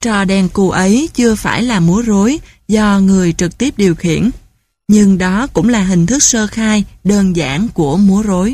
Trò đèn cù ấy chưa phải là múa rối do người trực tiếp điều khiển, nhưng đó cũng là hình thức sơ khai đơn giản của múa rối.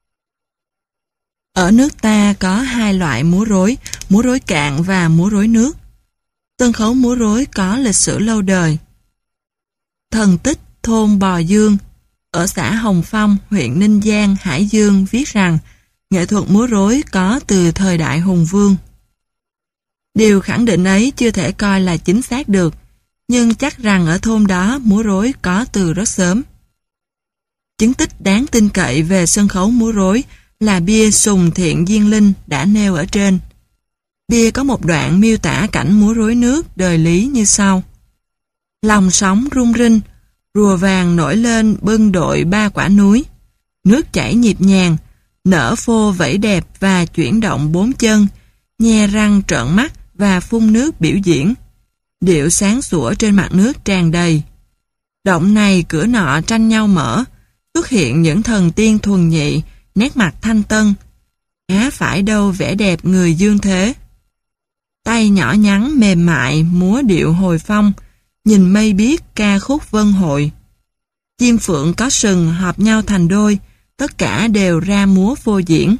Ở nước ta có hai loại múa rối cạn và múa rối nước. Sân khấu múa rối có lịch sử lâu đời. Thần tích thôn Bò Dương ở xã Hồng Phong, huyện Ninh Giang, Hải Dương viết rằng nghệ thuật múa rối có từ thời đại Hùng Vương. Điều khẳng định ấy chưa thể coi là chính xác được, nhưng chắc rằng ở thôn đó múa rối có từ rất sớm. Chứng tích đáng tin cậy về sân khấu múa rối là bia Sùng Thiện Diên Linh đã nêu ở trên. Bia có một đoạn miêu tả cảnh múa rối nước đời Lý như sau. Lòng sóng rung rinh, rùa vàng nổi lên bưng đội ba quả núi. Nước chảy nhịp nhàng, nở phô vẫy đẹp và chuyển động bốn chân, nhe răng trợn mắt và phun nước biểu diễn. Điệu sáng sủa trên mặt nước tràn đầy. Động này cửa nọ tranh nhau mở, xuất hiện những thần tiên thuần nhị, nét mặt thanh tân. Há phải đâu vẻ đẹp người dương thế. Tay nhỏ nhắn mềm mại múa điệu hồi phong, nhìn mây biếc ca khúc vân hội. Chim phượng có sừng hợp nhau thành đôi, tất cả đều ra múa phô diễn.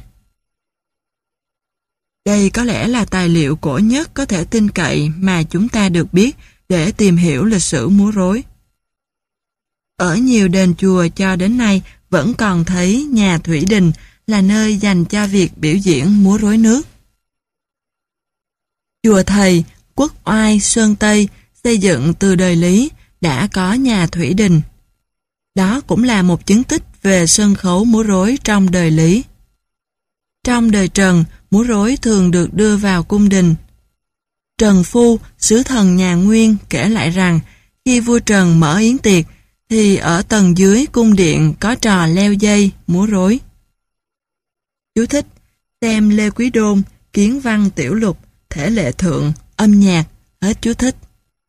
Đây có lẽ là tài liệu cổ nhất có thể tin cậy mà chúng ta được biết để tìm hiểu lịch sử múa rối. Ở nhiều đền chùa cho đến nay vẫn còn thấy nhà thủy đình là nơi dành cho việc biểu diễn múa rối nước. Chùa Thầy, Quốc Oai, Sơn Tây xây dựng từ đời Lý đã có nhà thủy đình. Đó cũng là một chứng tích về sân khấu múa rối trong đời Lý. Trong đời Trần, múa rối thường được đưa vào cung đình. Trần Phu, sứ thần nhà Nguyên kể lại rằng khi vua Trần mở yến tiệc thì ở tầng dưới cung điện có trò leo dây, múa rối. Chú thích: xem Lê Quý Đôn, Kiến văn tiểu lục, thể lệ thượng, âm nhạc, hết chú thích.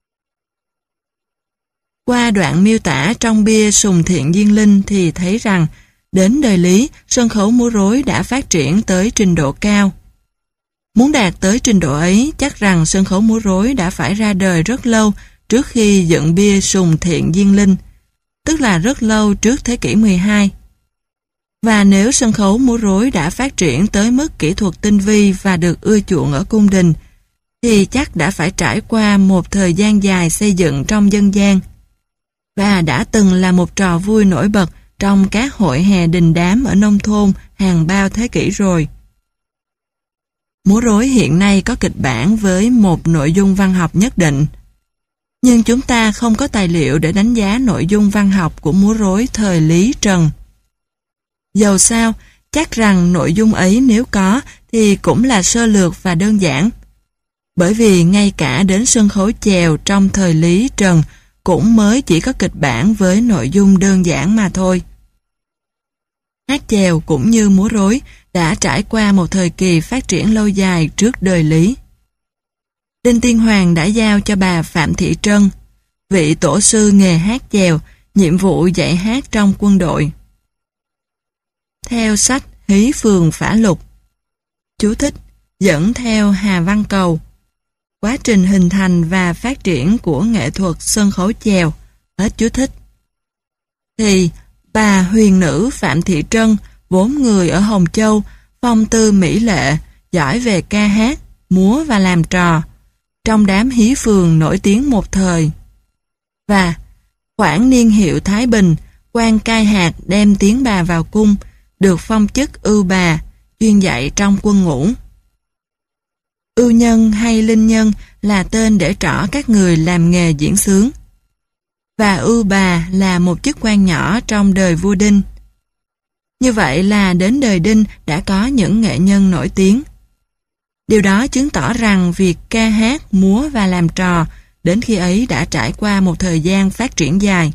Qua đoạn miêu tả trong bia Sùng Thiện Diên Linh thì thấy rằng đến đời Lý, sân khấu múa rối đã phát triển tới trình độ cao. Muốn đạt tới trình độ ấy, chắc rằng sân khấu múa rối đã phải ra đời rất lâu trước khi dựng bia Sùng Thiện Diên Linh, tức là rất lâu trước thế kỷ 12. Và nếu sân khấu múa rối đã phát triển tới mức kỹ thuật tinh vi và được ưa chuộng ở cung đình, thì chắc đã phải trải qua một thời gian dài xây dựng trong dân gian, và đã từng là một trò vui nổi bật trong các hội hè đình đám ở nông thôn hàng bao thế kỷ rồi. Múa rối hiện nay có kịch bản với một nội dung văn học nhất định, nhưng chúng ta không có tài liệu để đánh giá nội dung văn học của múa rối thời Lý Trần. Dầu sao, chắc rằng nội dung ấy nếu có thì cũng là sơ lược và đơn giản, bởi vì ngay cả đến sân khấu chèo trong thời Lý Trần cũng mới chỉ có kịch bản với nội dung đơn giản mà thôi. Hát chèo cũng như múa rối đã trải qua một thời kỳ phát triển lâu dài trước đời Lý. Đinh Tiên Hoàng đã giao cho bà Phạm Thị Trân, vị tổ sư nghề hát chèo, nhiệm vụ dạy hát trong quân đội. Theo sách Hí Phường Phả Lục, chú thích: dẫn theo Hà Văn Cầu, quá trình hình thành và phát triển của nghệ thuật sân khấu chèo, hết chú thích, thì bà huyền nữ Phạm Thị Trân, vốn người ở Hồng Châu, phong tư mỹ lệ, giỏi về ca hát, múa và làm trò, trong đám hí phường nổi tiếng một thời. Và khoảng niên hiệu Thái Bình, quan cai hạt đem tiếng bà vào cung, được phong chức ưu bà, chuyên dạy trong quân ngũ. Ưu nhân hay linh nhân là tên để trỏ các người làm nghề diễn xướng, và ưu bà là một chức quan nhỏ trong đời vua Đinh. Như vậy là đến đời Đinh đã có những nghệ nhân nổi tiếng. Điều đó chứng tỏ rằng việc ca hát, múa và làm trò đến khi ấy đã trải qua một thời gian phát triển dài.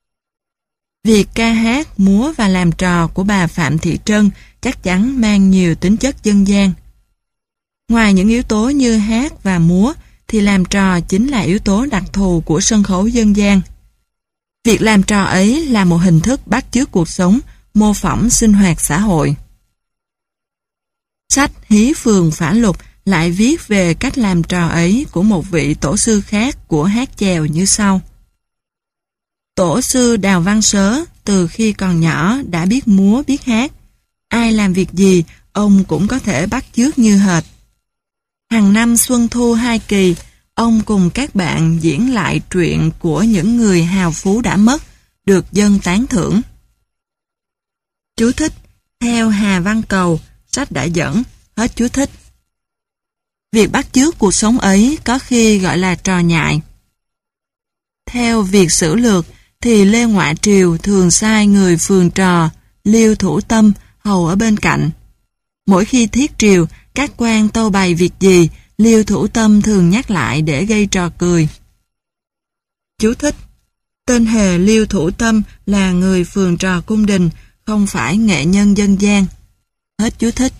Việc ca hát, múa và làm trò của bà Phạm Thị Trân chắc chắn mang nhiều tính chất dân gian. Ngoài những yếu tố như hát và múa, thì làm trò chính là yếu tố đặc thù của sân khấu dân gian. Việc làm trò ấy là một hình thức bắt chước cuộc sống, mô phỏng sinh hoạt xã hội. Sách Hí Phường Phả Lục lại viết về cách làm trò ấy của một vị tổ sư khác của hát chèo như sau. Tổ sư Đào Văn Sớ từ khi còn nhỏ đã biết múa biết hát. Ai làm việc gì, ông cũng có thể bắt chước như hệt. Hàng năm xuân thu 2 kỳ, ông cùng các bạn diễn lại truyện của những người hào phú đã mất, được dân tán thưởng. Chú thích: theo Hà Văn Cầu, sách đã dẫn, hết chú thích. Việc bắt chước cuộc sống ấy có khi gọi là trò nhại. Theo việc sử lược thì Lê Ngoại Triều thường sai người phường trò, Liêu Thủ Tâm hầu ở bên cạnh. Mỗi khi thiết triều, các quan tâu bày việc gì, Liêu Thủ Tâm thường nhắc lại để gây trò cười. Chú thích: tên hề Liêu Thủ Tâm là người phường trò cung đình, không phải nghệ nhân dân gian. Hết chú thích.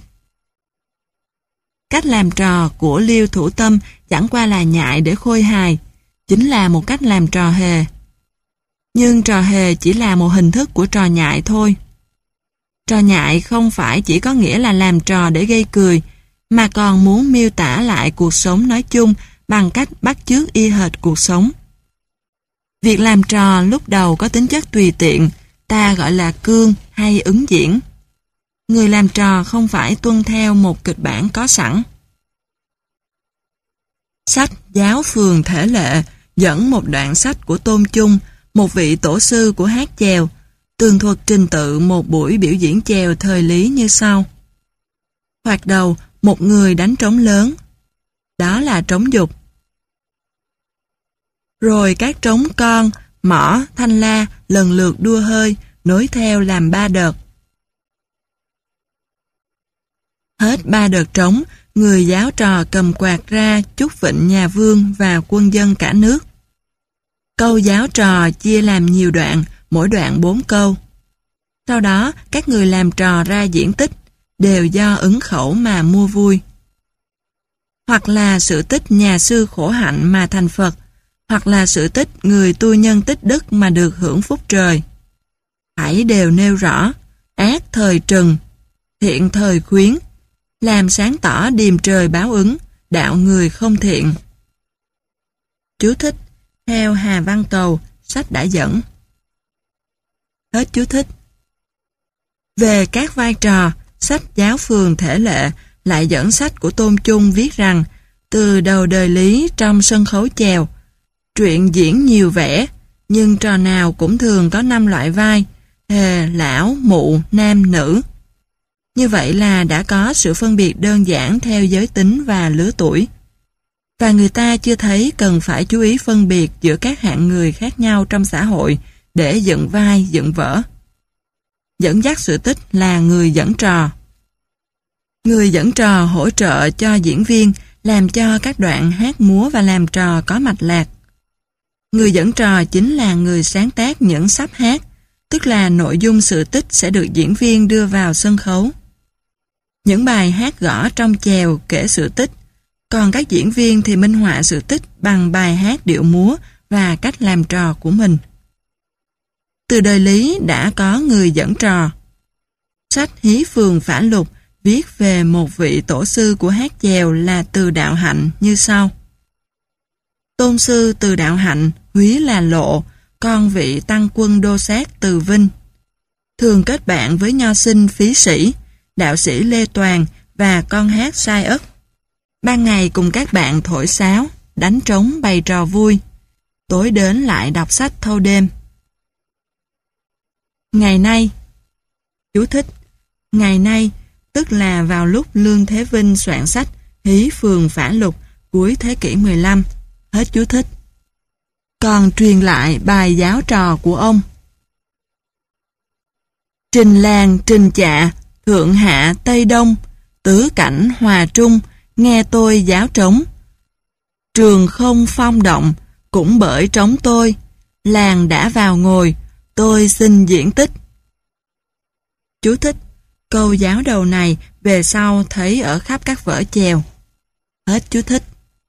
Cách làm trò của Liêu Thủ Tâm chẳng qua là nhại để khôi hài, chính là một cách làm trò hề. Nhưng trò hề chỉ là một hình thức của trò nhại thôi. Trò nhại không phải chỉ có nghĩa là làm trò để gây cười, mà còn muốn miêu tả lại cuộc sống nói chung bằng cách bắt chước y hệt cuộc sống. Việc làm trò lúc đầu có tính chất tùy tiện, ta gọi là cương hay ứng diễn. Người làm trò không phải tuân theo một kịch bản có sẵn. Sách Giáo Phường Thể Lệ dẫn một đoạn sách của Tôn Chung, một vị tổ sư của hát chèo, tường thuật trình tự một buổi biểu diễn chèo thời Lý như sau. Hoạt đầu, một người đánh trống lớn. Đó là trống dục. Rồi các trống con, mõ, thanh la lần lượt đua hơi, nối theo làm 3 đợt. Hết 3 đợt trống, người giáo trò cầm quạt ra chúc vịnh nhà vương và quân dân cả nước. Câu giáo trò chia làm nhiều đoạn, mỗi đoạn 4 câu. Sau đó, các người làm trò ra diễn tích, đều do ứng khẩu mà mua vui. Hoặc là sự tích nhà sư khổ hạnh mà thành Phật, hoặc là sự tích người tu nhân tích đức mà được hưởng phúc trời. Hãy đều nêu rõ, ác thời trừng, thiện thời khuyến, làm sáng tỏ điềm trời báo ứng, đạo người không thiện. Chú thích: theo Hà Văn Cầu, sách đã dẫn. Hết chú thích. Về các vai trò, sách Giáo Phường Thể Lệ lại dẫn sách của Tôn Chung viết rằng từ đầu đời Lý trong sân khấu chèo, truyện diễn nhiều vẻ, nhưng trò nào cũng thường có 5 loại vai, hề, lão, mụ, nam, nữ. Như vậy là đã có sự phân biệt đơn giản theo giới tính và lứa tuổi. Và người ta chưa thấy cần phải chú ý phân biệt giữa các hạng người khác nhau trong xã hội để dựng vai, dựng vở. Dẫn dắt sự tích là người dẫn trò. Người dẫn trò hỗ trợ cho diễn viên làm cho các đoạn hát múa và làm trò có mạch lạc. Người dẫn trò chính là người sáng tác những sắp hát, tức là nội dung sự tích sẽ được diễn viên đưa vào sân khấu. Những bài hát gõ trong chèo kể sự tích, còn các diễn viên thì minh họa sự tích bằng bài hát điệu múa và cách làm trò của mình. Từ đời Lý đã có người dẫn trò. Sách Hí Phường Phả Lục viết về một vị tổ sư của hát chèo là Từ Đạo Hạnh như sau. Tôn sư Từ Đạo Hạnh, húy là Lộ, con vị tăng quân đô sát Từ Vinh. Thường kết bạn với nho sinh Phí Sĩ, đạo sĩ Lê Toàn và con hát Sai Ất. Ban ngày cùng các bạn thổi sáo, đánh trống bày trò vui. Tối đến lại đọc sách thâu đêm. Ngày nay, chú thích, ngày nay tức là vào lúc Lương Thế Vinh soạn sách Hí Phường Phả Lục cuối thế kỷ 15. Hết chú thích. Còn truyền lại bài giáo trò của ông. Trình làng trình chạ, thượng hạ tây đông, tứ cảnh hòa trung, nghe tôi giáo trống. Trường không phong động, cũng bởi trống tôi, làng đã vào ngồi, tôi xin diễn tích. Chú thích, câu giáo đầu này về sau thấy ở khắp các vở chèo. Hết chú thích.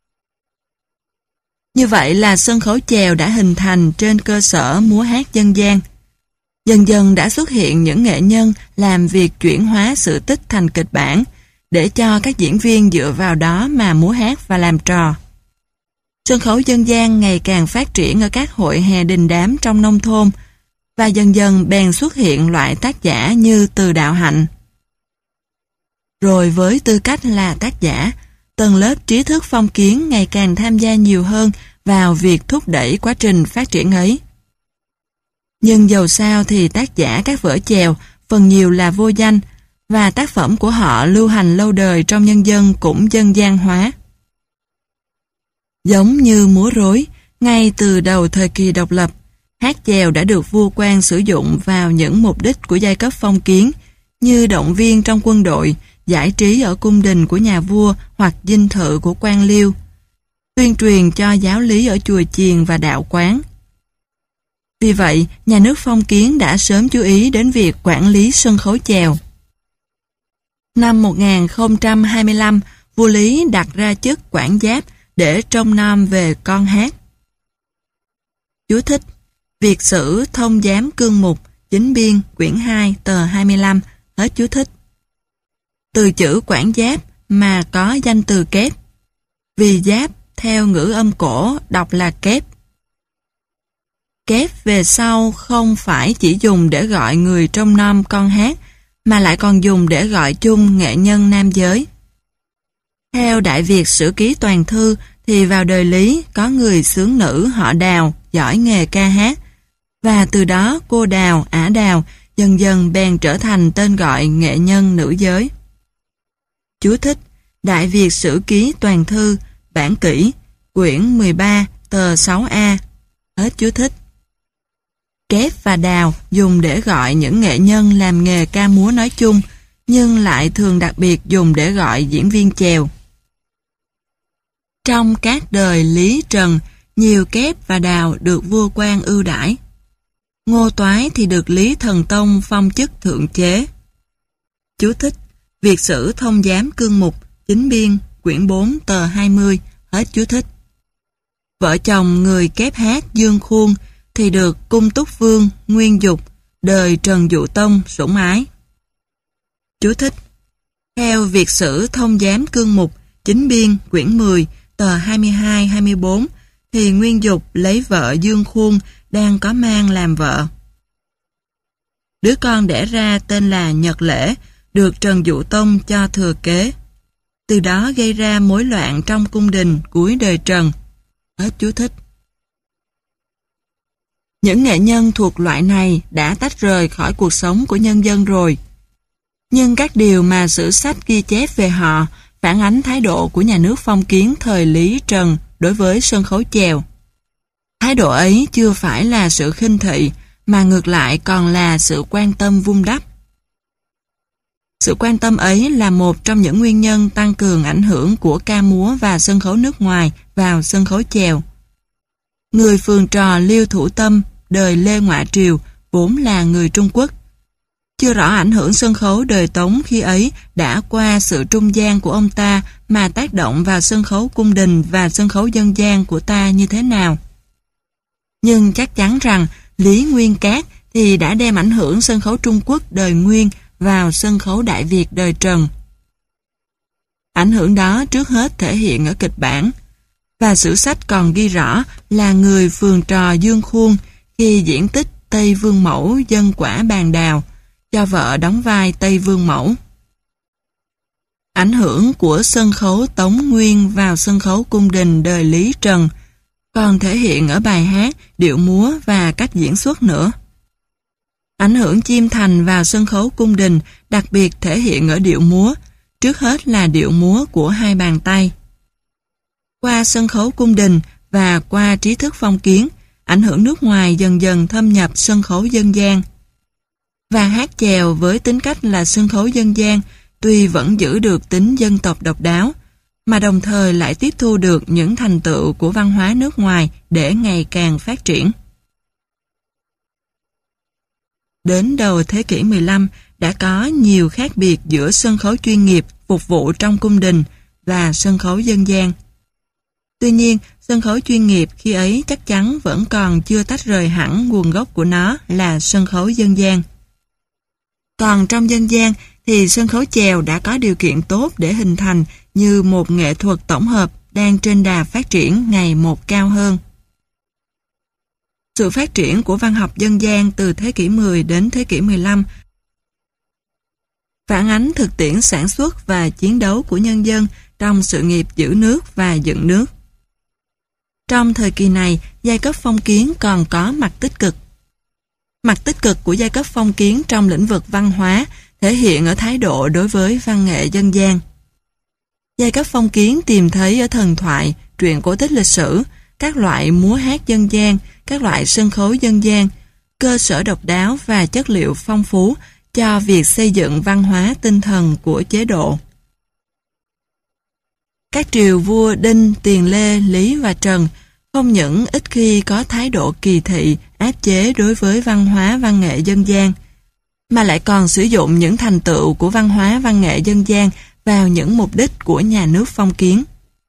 Như vậy là sân khấu chèo đã hình thành trên cơ sở múa hát dân gian. Dần dần đã xuất hiện những nghệ nhân làm việc chuyển hóa sự tích thành kịch bản, để cho các diễn viên dựa vào đó mà múa hát và làm trò. Sân khấu dân gian ngày càng phát triển ở các hội hè đình đám trong nông thôn, và dần dần bèn xuất hiện loại tác giả như Từ Đạo Hạnh. Rồi với tư cách là tác giả, tầng lớp trí thức phong kiến ngày càng tham gia nhiều hơn vào việc thúc đẩy quá trình phát triển ấy. Nhưng dầu sao thì tác giả các vở chèo phần nhiều là vô danh, và tác phẩm của họ lưu hành lâu đời trong nhân dân cũng dân gian hóa. Giống như múa rối, ngay từ đầu thời kỳ độc lập, hát chèo đã được vua quan sử dụng vào những mục đích của giai cấp phong kiến, như động viên trong quân đội, giải trí ở cung đình của nhà vua hoặc dinh thự của quan liêu, tuyên truyền cho giáo lý ở chùa chiền và đạo quán. Vì vậy, nhà nước phong kiến đã sớm chú ý đến việc quản lý sân khấu chèo. Năm 1025, vua Lý đặt ra chức quản giáp để trông nom về con hát. Chú thích: Việt sử thông giám cương mục, chính biên, quyển 2, tờ 25, hết chú thích. Từ chữ quản giáp mà có danh từ kép, vì giáp theo ngữ âm cổ đọc là kép. Kép về sau không phải chỉ dùng để gọi người trông nom con hát, mà lại còn dùng để gọi chung nghệ nhân nam giới. Theo Đại Việt Sử Ký Toàn Thư thì vào đời Lý có người xướng nữ họ Đào giỏi nghề ca hát, và từ đó cô Đào, ả Đào dần dần bèn trở thành tên gọi nghệ nhân nữ giới. Chú thích: Đại Việt Sử Ký Toàn Thư, bản kỷ, quyển 13, tờ 6A, hết chú thích. Kép và đào dùng để gọi những nghệ nhân làm nghề ca múa nói chung, nhưng lại thường đặc biệt dùng để gọi diễn viên chèo. Trong các đời Lý Trần, nhiều kép và đào được vua quan ưu đãi. Ngô Toái thì được Lý Thần Tông phong chức thượng chế. Chú thích: Việt sử thông giám cương mục, chính biên, quyển 4, tờ 20, hết chú thích. Vợ chồng người kép hát Dương Khuôn thì được Cung Túc Vương Nguyên Dục, đời Trần Dụ Tông sủng ái. Chú thích: Theo Việt sử thông giám cương mục, chính biên, quyển 10, tờ 22-24, thì Nguyên Dục lấy vợ Dương Khuôn đang có mang làm vợ. Đứa con đẻ ra tên là Nhật Lễ, được Trần Dụ Tông cho thừa kế. Từ đó gây ra mối loạn trong cung đình cuối đời Trần. Hết chú thích. Những nghệ nhân thuộc loại này đã tách rời khỏi cuộc sống của nhân dân rồi. Nhưng các điều mà sử sách ghi chép về họ phản ánh thái độ của nhà nước phong kiến thời Lý Trần đối với sân khấu chèo. Thái độ ấy chưa phải là sự khinh thị, mà ngược lại còn là sự quan tâm vun đắp. Sự quan tâm ấy là một trong những nguyên nhân tăng cường ảnh hưởng của ca múa và sân khấu nước ngoài vào sân khấu chèo. Người phường trò Liêu Thủ Tâm, đời Lê Ngoại Triều, vốn là người Trung Quốc. Chưa rõ ảnh hưởng sân khấu đời Tống khi ấy đã qua sự trung gian của ông ta mà tác động vào sân khấu cung đình và sân khấu dân gian của ta như thế nào. Nhưng chắc chắn rằng Lý Nguyên Cát thì đã đem ảnh hưởng sân khấu Trung Quốc đời Nguyên vào sân khấu Đại Việt đời Trần. Ảnh hưởng đó trước hết thể hiện ở kịch bản, và sử sách còn ghi rõ là người phường trò Dương Khuôn khi diễn tích Tây Vương Mẫu dân quả bàn đào, cho vợ đóng vai Tây Vương Mẫu. Ảnh hưởng của sân khấu Tống Nguyên vào sân khấu cung đình đời Lý Trần còn thể hiện ở bài hát, điệu múa và cách diễn xuất nữa. Ảnh hưởng Chiêm Thành vào sân khấu cung đình đặc biệt thể hiện ở điệu múa, trước hết là điệu múa của hai bàn tay. Qua sân khấu cung đình và qua trí thức phong kiến, ảnh hưởng nước ngoài dần dần thâm nhập sân khấu dân gian. Và hát chèo với tính cách là sân khấu dân gian tuy vẫn giữ được tính dân tộc độc đáo, mà đồng thời lại tiếp thu được những thành tựu của văn hóa nước ngoài để ngày càng phát triển. Đến đầu thế kỷ 15 đã có nhiều khác biệt giữa sân khấu chuyên nghiệp phục vụ trong cung đình và sân khấu dân gian. Tuy nhiên, sân khấu chuyên nghiệp khi ấy chắc chắn vẫn còn chưa tách rời hẳn nguồn gốc của nó là sân khấu dân gian. Còn trong dân gian, thì sân khấu chèo đã có điều kiện tốt để hình thành như một nghệ thuật tổng hợp đang trên đà phát triển ngày một cao hơn. Sự phát triển của văn học dân gian từ thế kỷ 10 đến thế kỷ 15 phản ánh thực tiễn sản xuất và chiến đấu của nhân dân trong sự nghiệp giữ nước và dựng nước. Trong thời kỳ này, giai cấp phong kiến còn có mặt tích cực. Mặt tích cực của giai cấp phong kiến trong lĩnh vực văn hóa thể hiện ở thái độ đối với văn nghệ dân gian. Giai cấp phong kiến tìm thấy ở thần thoại, truyện cổ tích lịch sử, các loại múa hát dân gian, các loại sân khấu dân gian, cơ sở độc đáo và chất liệu phong phú cho việc xây dựng văn hóa tinh thần của chế độ. Các triều vua Đinh, Tiền Lê, Lý và Trần không những ít khi có thái độ kỳ thị, áp chế đối với văn hóa văn nghệ dân gian, mà lại còn sử dụng những thành tựu của văn hóa văn nghệ dân gian vào những mục đích của nhà nước phong kiến.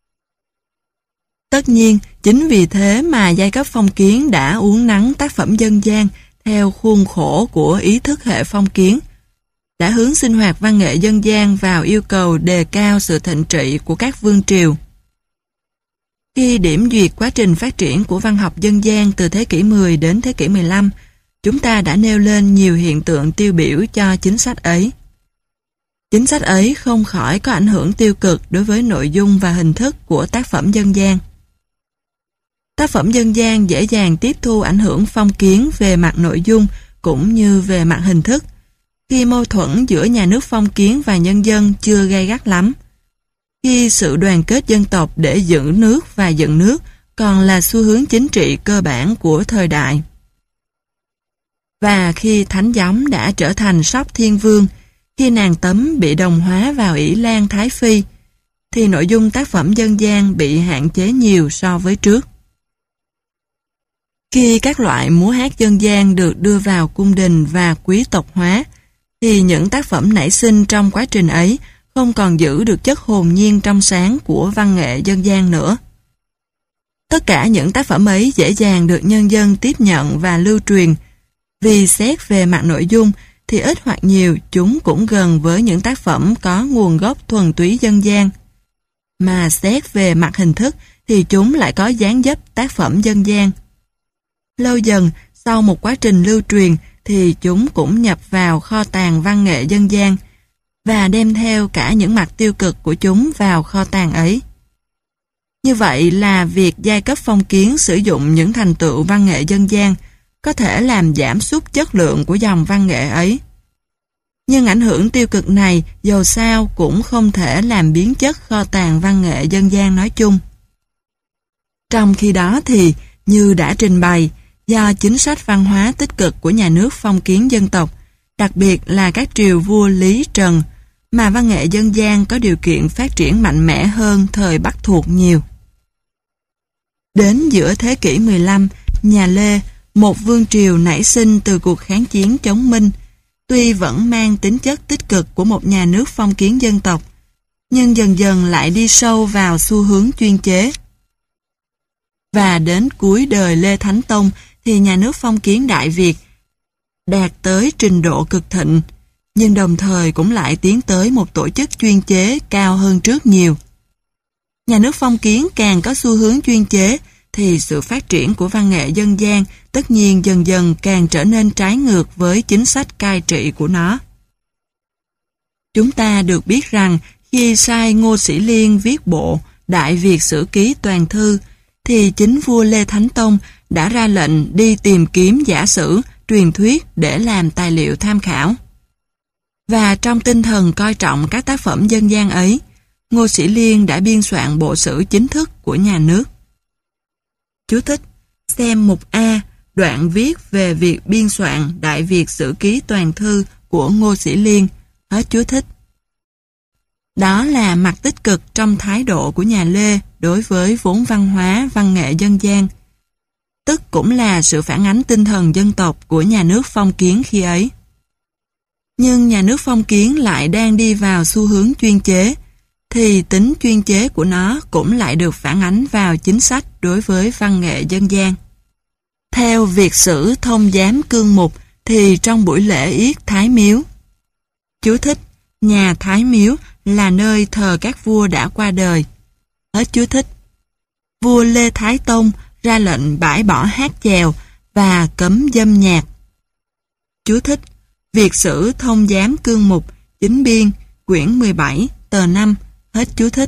Tất nhiên, chính vì thế mà giai cấp phong kiến đã uốn nắn tác phẩm dân gian theo khuôn khổ của ý thức hệ phong kiến, đã hướng sinh hoạt văn nghệ dân gian vào yêu cầu đề cao sự thịnh trị của các vương triều. Khi điểm duyệt quá trình phát triển của văn học dân gian từ thế kỷ 10 đến thế kỷ 15, chúng ta đã nêu lên nhiều hiện tượng tiêu biểu cho chính sách ấy. Chính sách ấy không khỏi có ảnh hưởng tiêu cực đối với nội dung và hình thức của tác phẩm dân gian. Tác phẩm dân gian dễ dàng tiếp thu ảnh hưởng phong kiến về mặt nội dung cũng như về mặt hình thức, khi mâu thuẫn giữa nhà nước phong kiến và nhân dân chưa gay gắt lắm, khi sự đoàn kết dân tộc để giữ nước và dựng nước còn là xu hướng chính trị cơ bản của thời đại. Và khi Thánh Gióng đã trở thành Sóc Thiên Vương, khi nàng Tấm bị đồng hóa vào ỷ Lan Thái Phi, thì nội dung tác phẩm dân gian bị hạn chế nhiều so với trước. Khi các loại múa hát dân gian được đưa vào cung đình và quý tộc hóa, thì những tác phẩm nảy sinh trong quá trình ấy không còn giữ được chất hồn nhiên trong sáng của văn nghệ dân gian nữa. Tất cả những tác phẩm ấy dễ dàng được nhân dân tiếp nhận và lưu truyền, vì xét về mặt nội dung thì ít hoặc nhiều chúng cũng gần với những tác phẩm có nguồn gốc thuần túy dân gian. Mà xét về mặt hình thức thì chúng lại có dáng dấp tác phẩm dân gian. Lâu dần, sau một quá trình lưu truyền thì chúng cũng nhập vào kho tàng văn nghệ dân gian và đem theo cả những mặt tiêu cực của chúng vào kho tàng ấy. Như vậy là việc giai cấp phong kiến sử dụng những thành tựu văn nghệ dân gian có thể làm giảm sút chất lượng của dòng văn nghệ ấy. Nhưng ảnh hưởng tiêu cực này dầu sao cũng không thể làm biến chất kho tàng văn nghệ dân gian nói chung. Trong khi đó thì, như đã trình bày, do chính sách văn hóa tích cực của nhà nước phong kiến dân tộc, đặc biệt là các triều vua Lý Trần, mà văn nghệ dân gian có điều kiện phát triển mạnh mẽ hơn thời Bắc thuộc nhiều. Đến giữa thế kỷ 15, nhà Lê, một vương triều nảy sinh từ cuộc kháng chiến chống Minh, tuy vẫn mang tính chất tích cực của một nhà nước phong kiến dân tộc, nhưng dần dần lại đi sâu vào xu hướng chuyên chế. Và đến cuối đời Lê Thánh Tông thì nhà nước phong kiến Đại Việt đạt tới trình độ cực thịnh, nhưng đồng thời cũng lại tiến tới một tổ chức chuyên chế cao hơn trước nhiều. Nhà nước phong kiến càng có xu hướng chuyên chế thì sự phát triển của văn nghệ dân gian tất nhiên dần dần càng trở nên trái ngược với chính sách cai trị của nó. Chúng ta được biết rằng khi sai Ngô Sĩ Liên viết bộ Đại Việt Sử Ký Toàn Thư, thì chính vua Lê Thánh Tông đã ra lệnh đi tìm kiếm giả sử, truyền thuyết để làm tài liệu tham khảo. Và trong tinh thần coi trọng các tác phẩm dân gian ấy, Ngô Sĩ Liên đã biên soạn bộ sử chính thức của nhà nước. Chú thích: xem mục A, đoạn viết về việc biên soạn Đại Việt Sử Ký Toàn Thư của Ngô Sĩ Liên. Hết chú thích. Đó là mặt tích cực trong thái độ của nhà Lê đối với vốn văn hóa, văn nghệ dân gian. Tức cũng là sự phản ánh tinh thần dân tộc của nhà nước phong kiến khi ấy. Nhưng nhà nước phong kiến lại đang đi vào xu hướng chuyên chế, thì tính chuyên chế của nó cũng lại được phản ánh vào chính sách đối với văn nghệ dân gian. Theo Việt Sử Thông Giám Cương Mục thì trong buổi lễ yết Thái Miếu, chú thích: nhà Thái Miếu là nơi thờ các vua đã qua đời. Hết chú thích. Vua Lê Thái Tông ra lệnh bãi bỏ hát chèo và cấm dâm nhạc. Chú thích. Việt sử thông giám cương mục, chính biên, quyển 17, tờ 5. Hết chú thích.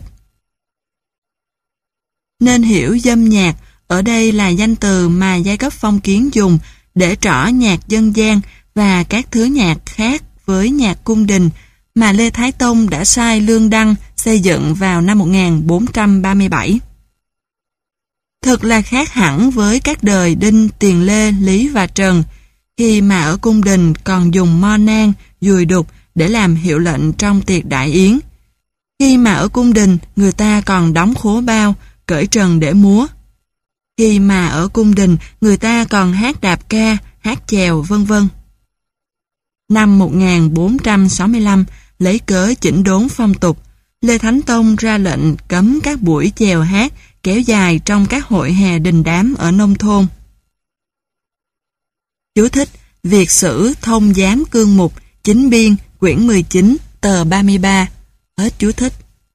Nên hiểu dâm nhạc ở đây là danh từ mà giai cấp phong kiến dùng để trỏ nhạc dân gian và các thứ nhạc khác với nhạc cung đình mà Lê Thái Tông đã sai Lương Đăng xây dựng vào năm 1437. Thật là khác hẳn với các đời Đinh, Tiền Lê, Lý và Trần, khi mà ở cung đình còn dùng mo nang, dùi đục để làm hiệu lệnh trong tiệc đại yến. Khi mà ở cung đình người ta còn đóng khố bao, cởi trần để múa. Khi mà ở cung đình người ta còn hát đạp ca, hát chèo vân vân. Năm 1465, lấy cớ chỉnh đốn phong tục, Lê Thánh Tông ra lệnh cấm các buổi chèo hát kéo dài trong các hội hè đình đám ở nông thôn. Chú thích. Việt sử thông giám cương mục, chính biên, quyển 19, tờ 33. Hết chú thích.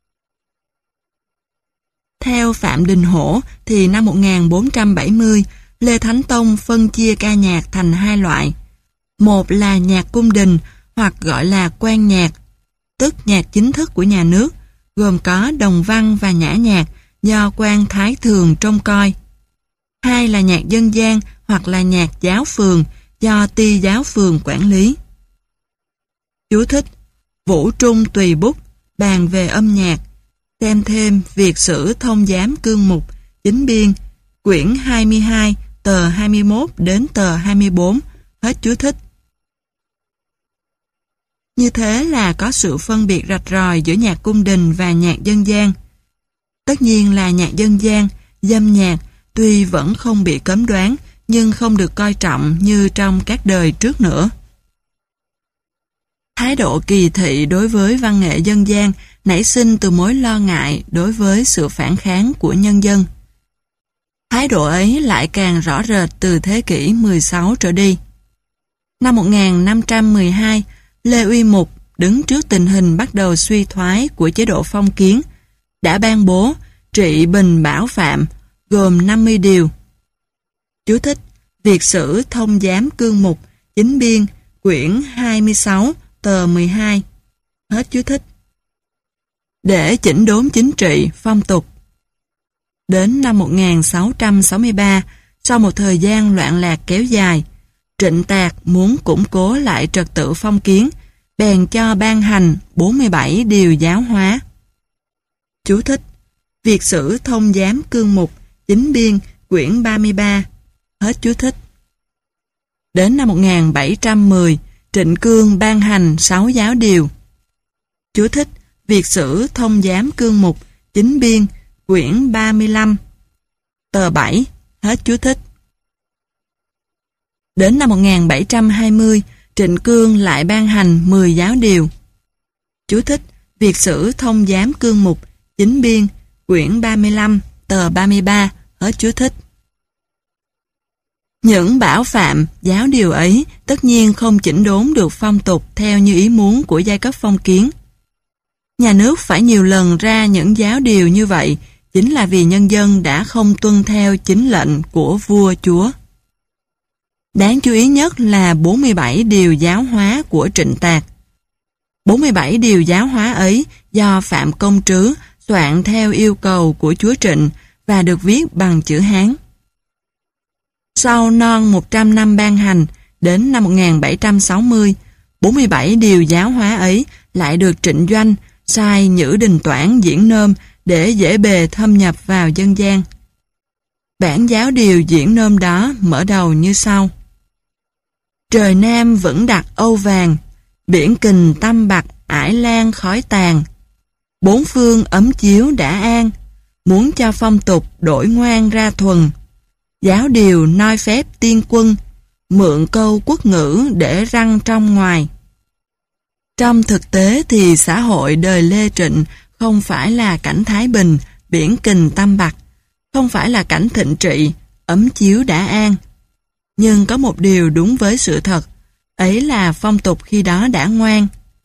Theo Phạm Đình Hổ thì năm 1470, Lê Thánh Tông phân chia ca nhạc thành hai loại. Một là nhạc cung đình hoặc gọi là quan nhạc, tức nhạc chính thức của nhà nước, gồm có đồng văn và nhã nhạc do quan thái thường trông coi. Hai là nhạc dân gian hoặc là nhạc giáo phường do ty giáo phường quản lý. Chú thích. Vũ Trung Tùy Bút bàn về âm nhạc. Xem thêm Việt sử thông giám cương mục, chính biên, quyển 22, tờ 21 đến tờ 24. Hết chú thích. Như thế là có sự phân biệt rạch ròi giữa nhạc cung đình và nhạc dân gian. Tất nhiên là nhạc dân gian, dâm nhạc, tuy vẫn không bị cấm đoán, nhưng không được coi trọng như trong các đời trước nữa. Thái độ kỳ thị đối với văn nghệ dân gian nảy sinh từ mối lo ngại đối với sự phản kháng của nhân dân. Thái độ ấy lại càng rõ rệt từ thế kỷ 16 trở đi. Năm 1512, Lê Uy Mục đứng trước tình hình bắt đầu suy thoái của chế độ phong kiến, đã ban bố trị bình bảo phạm, gồm 50 điều. Chú thích. Việt sử thông giám cương mục, chính biên, quyển 26, tờ 12. Hết chú thích. Để chỉnh đốn chính trị, phong tục. Đến năm 1663, sau một thời gian loạn lạc kéo dài, Trịnh Tạc muốn củng cố lại trật tự phong kiến, bèn cho ban hành 47 điều giáo hóa. Chú thích. Việt sử thông giám cương mục, chính biên, quyển 33. Hết chú thích. Đến năm 1710, Trịnh Cương ban hành 6 giáo điều. Chú thích. Việt sử thông giám cương mục, chính biên, quyển 35, tờ 7. Hết chú thích. Đến năm 1720, Trịnh Cương lại ban hành 10 giáo điều. Chú thích. Việt sử thông giám cương mục, chính biên, quyển 35, tờ 33. Hết chú thích. Những bảo phạm, giáo điều ấy tất nhiên không chỉnh đốn được phong tục theo như ý muốn của giai cấp phong kiến. Nhà nước phải nhiều lần ra những giáo điều như vậy chính là vì nhân dân đã không tuân theo chính lệnh của vua chúa. Đáng chú ý nhất là 47 điều giáo hóa của Trịnh Tạc. 47 điều giáo hóa ấy do Phạm Công Trứ soạn theo yêu cầu của chúa Trịnh và được viết bằng chữ Hán. Sau non 100 năm ban hành, đến năm 1760, 47 điều giáo hóa ấy lại được Trịnh Doanh sai Nhữ Đình Toản diễn nôm để dễ bề thâm nhập vào dân gian. Bản giáo điều diễn nôm đó mở đầu như sau. Trời Nam vẫn đặt âu vàng, biển Kình tâm bạc ải lan khói tàn. Bốn phương ấm chiếu đã an, muốn cho phong tục đổi ngoan ra thuần. Giáo điều noi phép tiên quân, mượn câu quốc ngữ để răng trong ngoài. Trong thực tế thì xã hội đời Lê Trịnh không phải là cảnh thái bình, biển Kình tâm bạc, không phải là cảnh thịnh trị, ấm chiếu đã an. Nhưng có một điều đúng với sự thật, ấy là phong tục khi đó đã ngoan.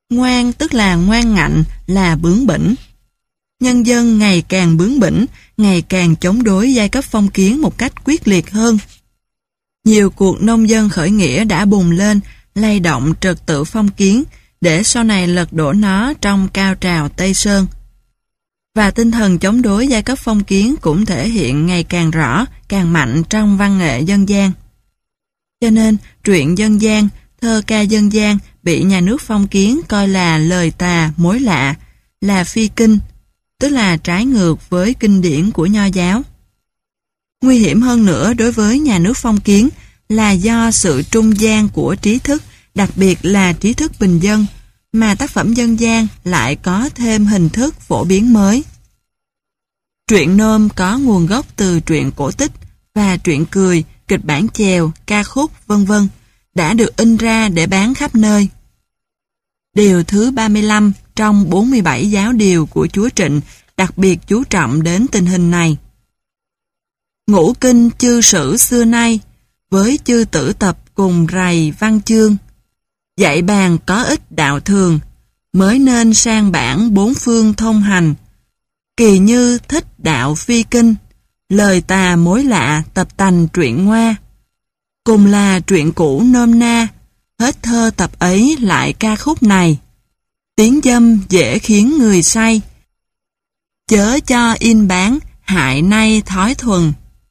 Ngoan tức là ngoan ngạnh, là bướng bỉnh. Nhân dân ngày càng bướng bỉnh, ngày càng chống đối giai cấp phong kiến một cách quyết liệt hơn. Nhiều cuộc nông dân khởi nghĩa đã bùng lên, lay động trật tự phong kiến, để sau này lật đổ nó trong cao trào Tây Sơn. Và tinh thần chống đối giai cấp phong kiến cũng thể hiện ngày càng rõ, càng mạnh trong văn nghệ dân gian. Cho nên, truyện dân gian, thơ ca dân gian bị nhà nước phong kiến coi là lời tà, mối lạ, là phi kinh, tức là trái ngược với kinh điển của Nho giáo. Nguy hiểm hơn nữa đối với nhà nước phong kiến là do sự trung gian của trí thức, đặc biệt là trí thức bình dân, mà tác phẩm dân gian lại có thêm hình thức phổ biến mới. Truyện nôm có nguồn gốc từ truyện cổ tích và truyện cười, kịch bản chèo, ca khúc, vân vân đã được in ra để bán khắp nơi. Điều thứ 35 trong 47 giáo điều của Chúa Trịnh đặc biệt chú trọng đến tình hình này. Ngũ kinh chư sử xưa nay, với chư tử tập cùng rầy văn chương, dạy bàn có ích đạo thường, mới nên sang bản bốn phương thông hành, kỳ như thích đạo phi kinh, lời tà mối lạ tập tành truyện ngoa. Cùng là truyện cũ nôm na, hết thơ tập ấy lại ca khúc này. Tiếng dâm dễ khiến người say, chớ cho in bán, hại nay thói thuần.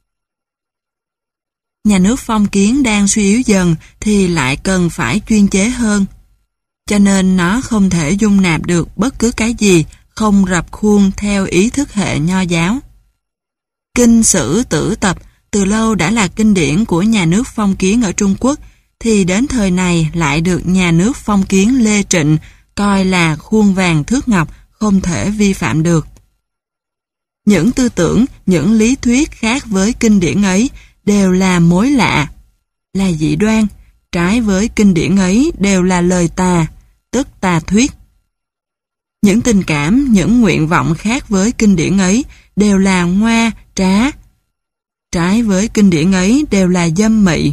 Nhà nước phong kiến đang suy yếu dần thì lại cần phải chuyên chế hơn. Cho nên nó không thể dung nạp được bất cứ cái gì không rập khuôn theo ý thức hệ Nho giáo. Kinh sử tử tập từ lâu đã là kinh điển của nhà nước phong kiến ở Trung Quốc, thì đến thời này lại được nhà nước phong kiến Lê Trịnh coi là khuôn vàng thước ngọc, không thể vi phạm được. Những tư tưởng, những lý thuyết khác với kinh điển ấy đều là mối lạ, là dị đoan, trái với kinh điển ấy đều là lời tà, tức tà thuyết. Những tình cảm, những nguyện vọng khác với kinh điển ấy đều là ngoa, trá, trái với kinh điển ấy đều là dâm mị.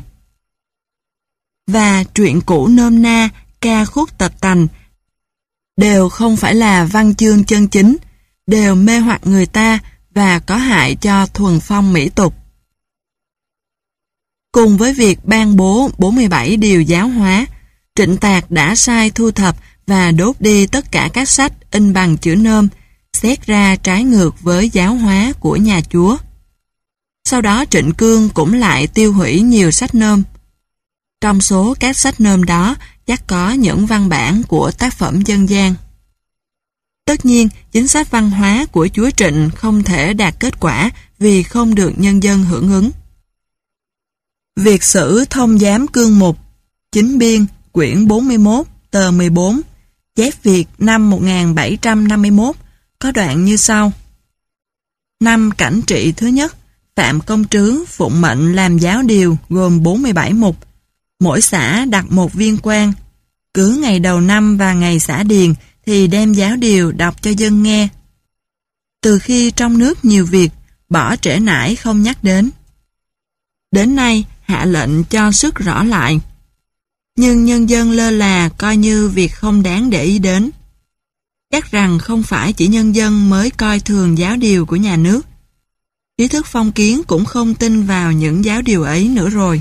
Và truyện cũ nôm na, ca khúc tập tành đều không phải là văn chương chân chính, đều mê hoặc người ta và có hại cho thuần phong mỹ tục. Cùng với việc ban bố 47 điều giáo hóa, Trịnh Tạc đã sai thu thập và đốt đi tất cả các sách in bằng chữ nôm, xét ra trái ngược với giáo hóa của nhà Chúa. Sau đó Trịnh Cương cũng lại tiêu hủy nhiều sách nôm. Trong số các sách nôm đó chắc có những văn bản của tác phẩm dân gian. Tất nhiên, chính sách văn hóa của Chúa Trịnh không thể đạt kết quả vì không được nhân dân hưởng ứng. Việt sử Thông Giám Cương Mục, Chính Biên, quyển 41, tờ 14, chép Việt năm 1751, có đoạn như sau. Năm Cảnh trị thứ nhất, Phạm Công Trứ phụng mệnh làm giáo điều gồm 47 mục, mỗi xã đặt một viên quan. Cứ ngày đầu năm và ngày xả điền thì đem giáo điều đọc cho dân nghe. Từ khi trong nước nhiều việc, bỏ trễ nải không nhắc đến. Đến nay, hạ lệnh cho sức rõ lại. Nhưng nhân dân lơ là coi như việc không đáng để ý đến. Chắc rằng không phải chỉ nhân dân mới coi thường giáo điều của nhà nước. Trí thức phong kiến cũng không tin vào những giáo điều ấy nữa rồi.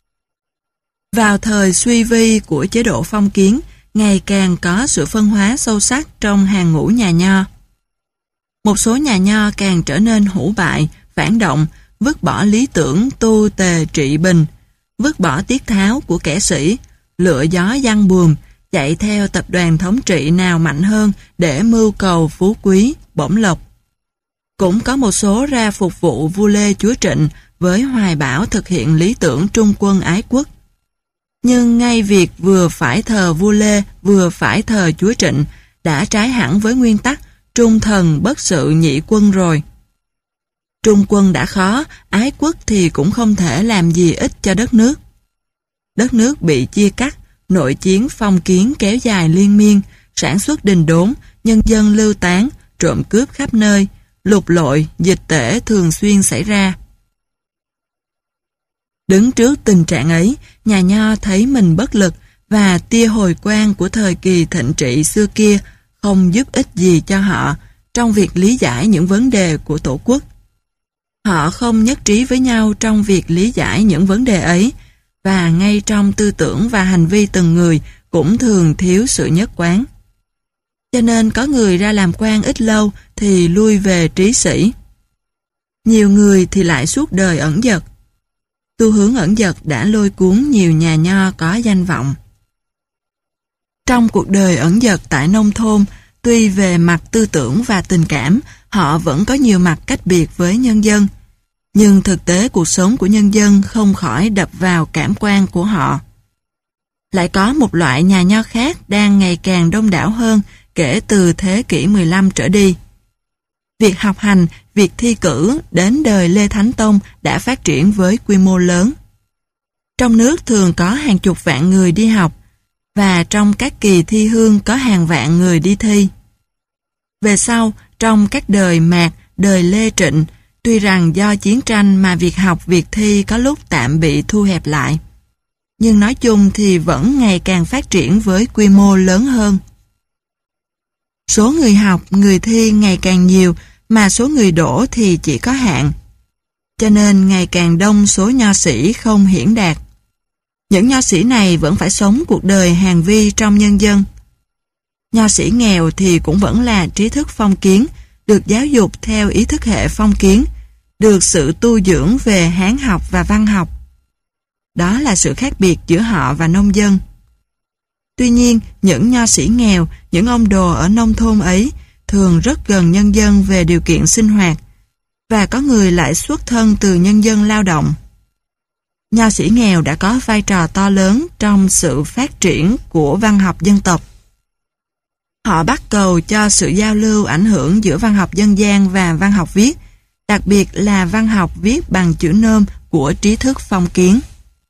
Vào thời suy vi của chế độ phong kiến, ngày càng có sự phân hóa sâu sắc trong hàng ngũ nhà Nho. Một số nhà Nho càng trở nên hủ bại, phản động, vứt bỏ lý tưởng tu tề trị bình, vứt bỏ tiết tháo của kẻ sĩ, lựa gió giăng buồm, chạy theo tập đoàn thống trị nào mạnh hơn để mưu cầu phú quý, bổng lộc. Cũng có một số ra phục vụ vua Lê Chúa Trịnh với hoài bão thực hiện lý tưởng trung quân ái quốc. Nhưng ngay việc vừa phải thờ vua Lê vừa phải thờ Chúa Trịnh đã trái hẳn với nguyên tắc trung thần bất sự nhị quân rồi. Trung quân đã khó, ái quốc thì cũng không thể làm gì ích cho đất nước. Đất nước bị chia cắt, nội chiến phong kiến kéo dài liên miên, sản xuất đình đốn, nhân dân lưu tán, trộm cướp khắp nơi, lục lội, dịch tễ thường xuyên xảy ra. Đứng trước tình trạng ấy, nhà Nho thấy mình bất lực và tia hồi quang của thời kỳ thịnh trị xưa kia không giúp ích gì cho họ trong việc lý giải những vấn đề của Tổ quốc. Họ không nhất trí với nhau trong việc lý giải những vấn đề ấy, và ngay trong tư tưởng và hành vi từng người cũng thường thiếu sự nhất quán. Cho nên có người ra làm quan ít lâu thì lui về trí sĩ. Nhiều người thì lại suốt đời ẩn dật. Xu hướng ẩn dật đã lôi cuốn nhiều nhà nho có danh vọng. Trong cuộc đời ẩn dật tại nông thôn, tuy về mặt tư tưởng và tình cảm, họ vẫn có nhiều mặt cách biệt với nhân dân. Nhưng thực tế cuộc sống của nhân dân không khỏi đập vào cảm quan của họ. Lại có một loại nhà nho khác đang ngày càng đông đảo hơn kể từ thế kỷ 15 trở đi. Việc học hành, việc thi cử đến đời Lê Thánh Tông đã phát triển với quy mô lớn. Trong nước thường có hàng chục vạn người đi học, và trong các kỳ thi hương có hàng vạn người đi thi. Về sau, trong các đời Mạc, đời Lê Trịnh, tuy rằng do chiến tranh mà việc học, việc thi có lúc tạm bị thu hẹp lại, nhưng nói chung thì vẫn ngày càng phát triển với quy mô lớn hơn. Số người học, người thi ngày càng nhiều, mà số người đỗ thì chỉ có hạn. Cho nên ngày càng đông số nho sĩ không hiển đạt. Những nho sĩ này vẫn phải sống cuộc đời hàng vi trong nhân dân. Nho sĩ nghèo thì cũng vẫn là trí thức phong kiến, được giáo dục theo ý thức hệ phong kiến, được sự tu dưỡng về Hán học và văn học. Đó là sự khác biệt giữa họ và nông dân. Tuy nhiên, những nho sĩ nghèo, những ông đồ ở nông thôn ấy thường rất gần nhân dân về điều kiện sinh hoạt, và có người lại xuất thân từ nhân dân lao động. Nho sĩ nghèo đã có vai trò to lớn trong sự phát triển của văn học dân tộc. Họ bắt cầu cho sự giao lưu ảnh hưởng giữa văn học dân gian và văn học viết, đặc biệt là văn học viết bằng chữ nôm của trí thức phong kiến.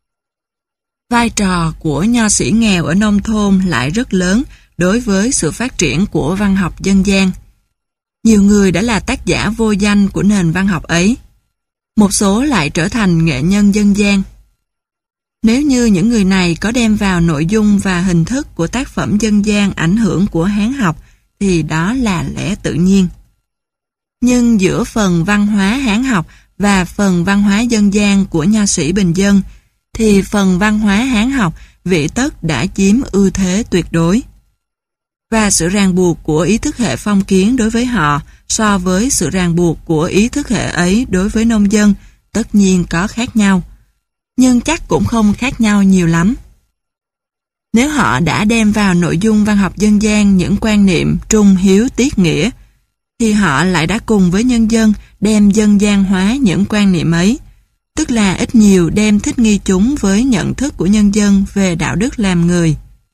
Vai trò của nho sĩ nghèo ở nông thôn lại rất lớn đối với sự phát triển của văn học dân gian. Nhiều người đã là tác giả vô danh của nền văn học ấy. Một số lại trở thành nghệ nhân dân gian. Nếu như những người này có đem vào nội dung và hình thức của tác phẩm dân gian ảnh hưởng của Hán học, thì đó là lẽ tự nhiên. Nhưng giữa phần văn hóa Hán học và phần văn hóa dân gian của nho sĩ bình dân, thì phần văn hóa Hán học vị tất đã chiếm ưu thế tuyệt đối. Và sự ràng buộc của ý thức hệ phong kiến đối với họ so với sự ràng buộc của ý thức hệ ấy đối với nông dân tất nhiên có khác nhau, nhưng chắc cũng không khác nhau nhiều lắm. Nếu họ đã đem vào nội dung văn học dân gian những quan niệm trung hiếu tiết nghĩa, thì họ lại đã cùng với nhân dân đem dân gian hóa những quan niệm ấy, tức là ít nhiều đem thích nghi chúng với nhận thức của nhân dân về đạo đức làm người.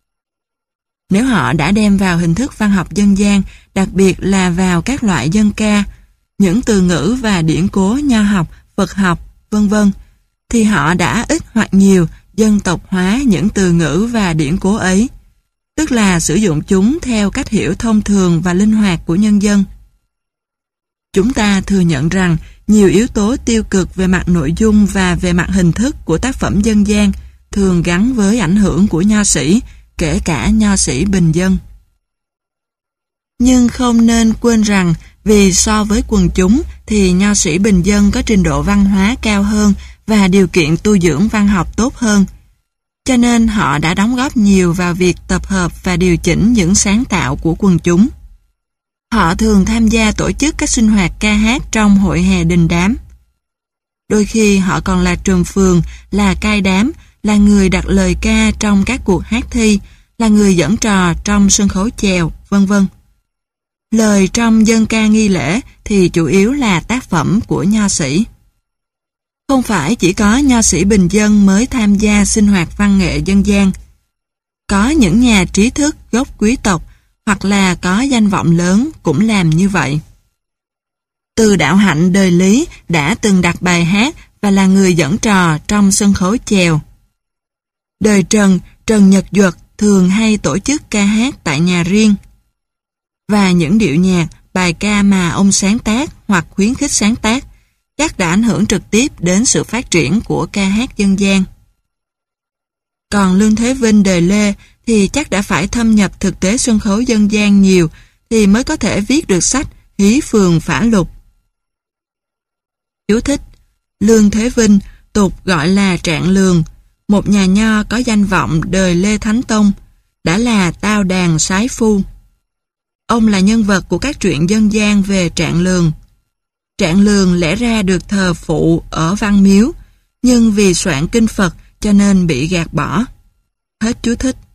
Nếu họ đã đem vào hình thức văn học dân gian, đặc biệt là vào các loại dân ca, những từ ngữ và điển cố nho học, Phật học, vân vân, thì họ đã ít hoặc nhiều dân tộc hóa những từ ngữ và điển cố ấy, tức là sử dụng chúng theo cách hiểu thông thường và linh hoạt của nhân dân. Chúng ta thừa nhận rằng nhiều yếu tố tiêu cực về mặt nội dung và về mặt hình thức của tác phẩm dân gian thường gắn với ảnh hưởng của nho sĩ, kể cả nho sĩ bình dân. Nhưng không nên quên rằng vì so với quần chúng thì nho sĩ bình dân có trình độ văn hóa cao hơn và điều kiện tu dưỡng văn học tốt hơn. Cho nên họ đã đóng góp nhiều vào việc tập hợp và điều chỉnh những sáng tạo của quần chúng. Họ thường tham gia tổ chức các sinh hoạt ca hát trong hội hè đình đám. Đôi khi họ còn là trùm phường, là cai đám, là người đặt lời ca trong các cuộc hát thi, là người dẫn trò trong sân khấu chèo, vân vân. Lời trong dân ca nghi lễ thì chủ yếu là tác phẩm của nho sĩ. Không phải chỉ có nho sĩ bình dân mới tham gia sinh hoạt văn nghệ dân gian. Có những nhà trí thức gốc quý tộc hoặc là có danh vọng lớn cũng làm như vậy. Từ Đạo Hạnh đời Lý đã từng đặt bài hát và là người dẫn trò trong sân khấu chèo. Đời Trần, Trần Nhật Duật thường hay tổ chức ca hát tại nhà riêng. Và những điệu nhạc, bài ca mà ông sáng tác hoặc khuyến khích sáng tác chắc đã ảnh hưởng trực tiếp đến sự phát triển của ca hát dân gian. Còn Lương Thế Vinh đời Lê thì chắc đã phải thâm nhập thực tế sân khấu dân gian nhiều thì mới có thể viết được sách Hí Phường Phả Lục. Chú thích: Lương Thế Vinh, tục gọi là Trạng Lường, một nhà nho có danh vọng đời Lê Thánh Tông, đã là tao đàn sái phu. Ông là nhân vật của các truyện dân gian về Trạng Lường. Trạng Lường lẽ ra được thờ phụ ở Văn Miếu, nhưng vì soạn kinh Phật cho nên bị gạt bỏ. Hết chú thích.